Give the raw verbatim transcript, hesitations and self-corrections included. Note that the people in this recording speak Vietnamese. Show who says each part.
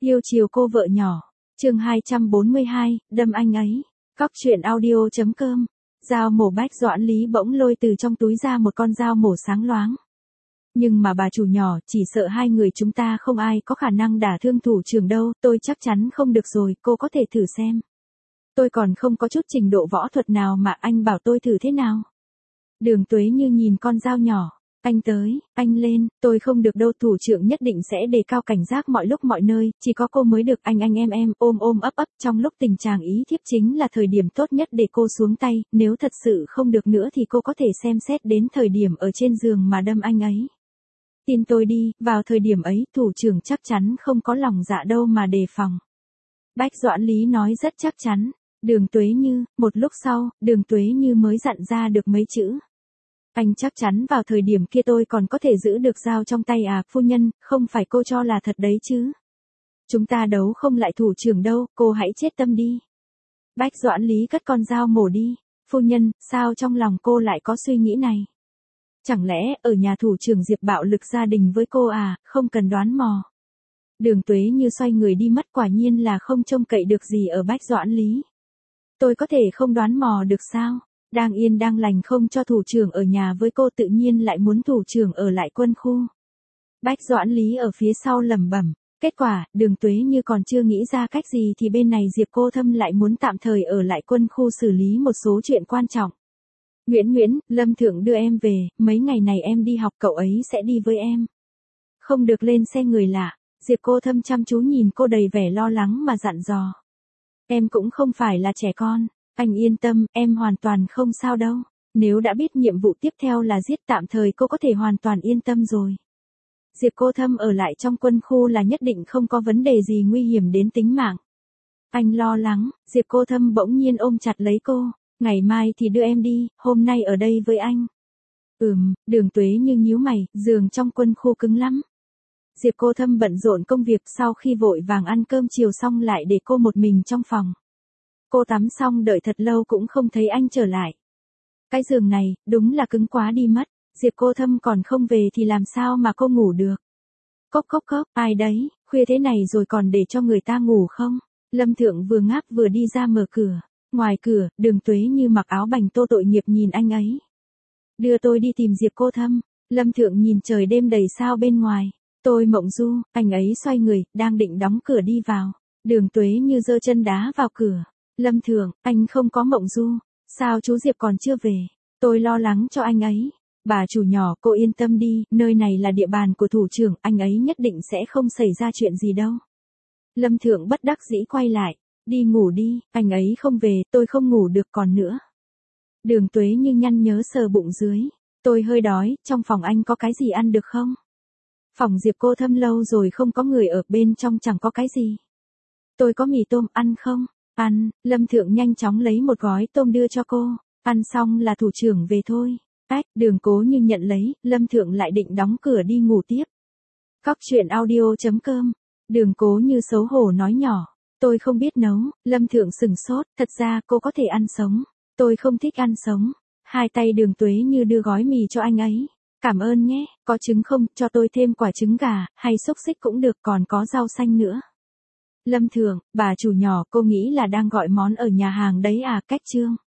Speaker 1: Yêu chiều cô vợ nhỏ. Chương hai trăm bốn mươi hai, đâm anh ấy. Cóc truyện audio.com. Dao mổ Bách Doãn Lý bỗng lôi từ trong túi ra một con dao mổ sáng loáng. Nhưng mà bà chủ nhỏ, chỉ sợ hai người chúng ta không ai có khả năng đả thương thủ trưởng đâu, tôi chắc chắn không được rồi, cô có thể thử xem. Tôi còn không có chút trình độ võ thuật nào mà anh bảo tôi thử thế nào. Đường Tuế Như nhìn con dao nhỏ. Anh tới, anh lên, tôi không được đâu, thủ trưởng nhất định sẽ đề cao cảnh giác mọi lúc mọi nơi, chỉ có cô mới được, anh anh em em, ôm ôm ấp ấp, trong lúc tình trạng ý thiếp chính là thời điểm tốt nhất để cô xuống tay, nếu thật sự không được nữa thì cô có thể xem xét đến thời điểm ở trên giường mà đâm anh ấy. Tin tôi đi, vào thời điểm ấy, thủ trưởng chắc chắn không có lòng dạ đâu mà đề phòng. Bách Doãn Lý nói rất chắc chắn. Đường Tuế Như, một lúc sau, Đường Tuế Như mới dặn ra được mấy chữ. Anh chắc chắn vào thời điểm kia tôi còn có thể giữ được dao trong tay à, phu nhân, không phải cô cho là thật đấy chứ. Chúng ta đấu không lại thủ trưởng đâu, cô hãy chết tâm đi. Bách Doãn Lý cất con dao mổ đi. Phu nhân, sao trong lòng cô lại có suy nghĩ này? Chẳng lẽ, ở nhà thủ trưởng Diệp bạo lực gia đình với cô à, không cần đoán mò. Đường Tuế Như xoay người đi mất, quả nhiên là không trông cậy được gì ở Bách Doãn Lý. Tôi có thể không đoán mò được sao? Đang yên đang lành không cho thủ trưởng ở nhà với cô, tự nhiên lại muốn thủ trưởng ở lại quân khu. Bách Doãn Lý ở phía sau lẩm bẩm. Kết quả, Đường Tuế Như còn chưa nghĩ ra cách gì thì bên này Diệp Cô Thâm lại muốn tạm thời ở lại quân khu xử lý một số chuyện quan trọng. Nguyễn Nguyễn, Lâm Thượng đưa em về, mấy ngày này em đi học, cậu ấy sẽ đi với em. Không được lên xe người lạ. Diệp Cô Thâm chăm chú nhìn cô đầy vẻ lo lắng mà dặn dò. Em cũng không phải là trẻ con. Anh yên tâm, em hoàn toàn không sao đâu. Nếu đã biết nhiệm vụ tiếp theo là giết, tạm thời cô có thể hoàn toàn yên tâm rồi. Diệp Cô Thâm ở lại trong quân khu là nhất định không có vấn đề gì nguy hiểm đến tính mạng. Anh lo lắng. Diệp Cô Thâm bỗng nhiên ôm chặt lấy cô. Ngày mai thì đưa em đi, hôm nay ở đây với anh. Ừm, Đường Tuế Như nhíu mày, giường trong quân khu cứng lắm. Diệp Cô Thâm bận rộn công việc, sau khi vội vàng ăn cơm chiều xong lại để cô một mình trong phòng. Cô tắm xong đợi thật lâu cũng không thấy anh trở lại. Cái giường này, đúng là cứng quá đi mất. Diệp Cô Thâm còn không về thì làm sao mà cô ngủ được. Cốc cốc cốc, ai đấy, khuya thế này rồi còn để cho người ta ngủ không? Lâm Thượng vừa ngáp vừa đi ra mở cửa. Ngoài cửa, Đường Tuế Như mặc áo bành tô tội nghiệp nhìn anh ấy. Đưa tôi đi tìm Diệp Cô Thâm. Lâm Thượng nhìn trời đêm đầy sao bên ngoài. Tôi mộng du, anh ấy xoay người, đang định đóng cửa đi vào. Đường Tuế Như giơ chân đá vào cửa. Lâm Thượng, anh không có mộng du. Sao chú Diệp còn chưa về? Tôi lo lắng cho anh ấy. Bà chủ nhỏ, cô yên tâm đi, nơi này là địa bàn của thủ trưởng, anh ấy nhất định sẽ không xảy ra chuyện gì đâu. Lâm Thượng bất đắc dĩ quay lại. Đi ngủ đi, anh ấy không về, tôi không ngủ được còn nữa. Đường Tuế Như nhăn nhớ sờ bụng dưới. Tôi hơi đói, trong phòng anh có cái gì ăn được không? Phòng Diệp Cô Thâm lâu rồi không có người ở, bên trong chẳng có cái gì. Tôi có mì tôm, ăn không? Ăn. Lâm Thượng nhanh chóng lấy một gói tôm đưa cho cô. Ăn xong là thủ trưởng về thôi. Ách, Đường Cố Như nhận lấy, Lâm Thượng lại định đóng cửa đi ngủ tiếp. Cóc truyện audio.com. Đường Cố Như xấu hổ nói nhỏ. Tôi không biết nấu. Lâm Thượng sừng sốt, thật ra cô có thể ăn sống. Tôi không thích ăn sống. Hai tay Đường Tuế Như đưa gói mì cho anh ấy. Cảm ơn nhé, có trứng không, cho tôi thêm quả trứng gà, hay xúc xích cũng được, còn có rau xanh nữa. Lâm Thượng, bà chủ nhỏ, cô nghĩ là đang gọi món ở nhà hàng đấy à, cách chương.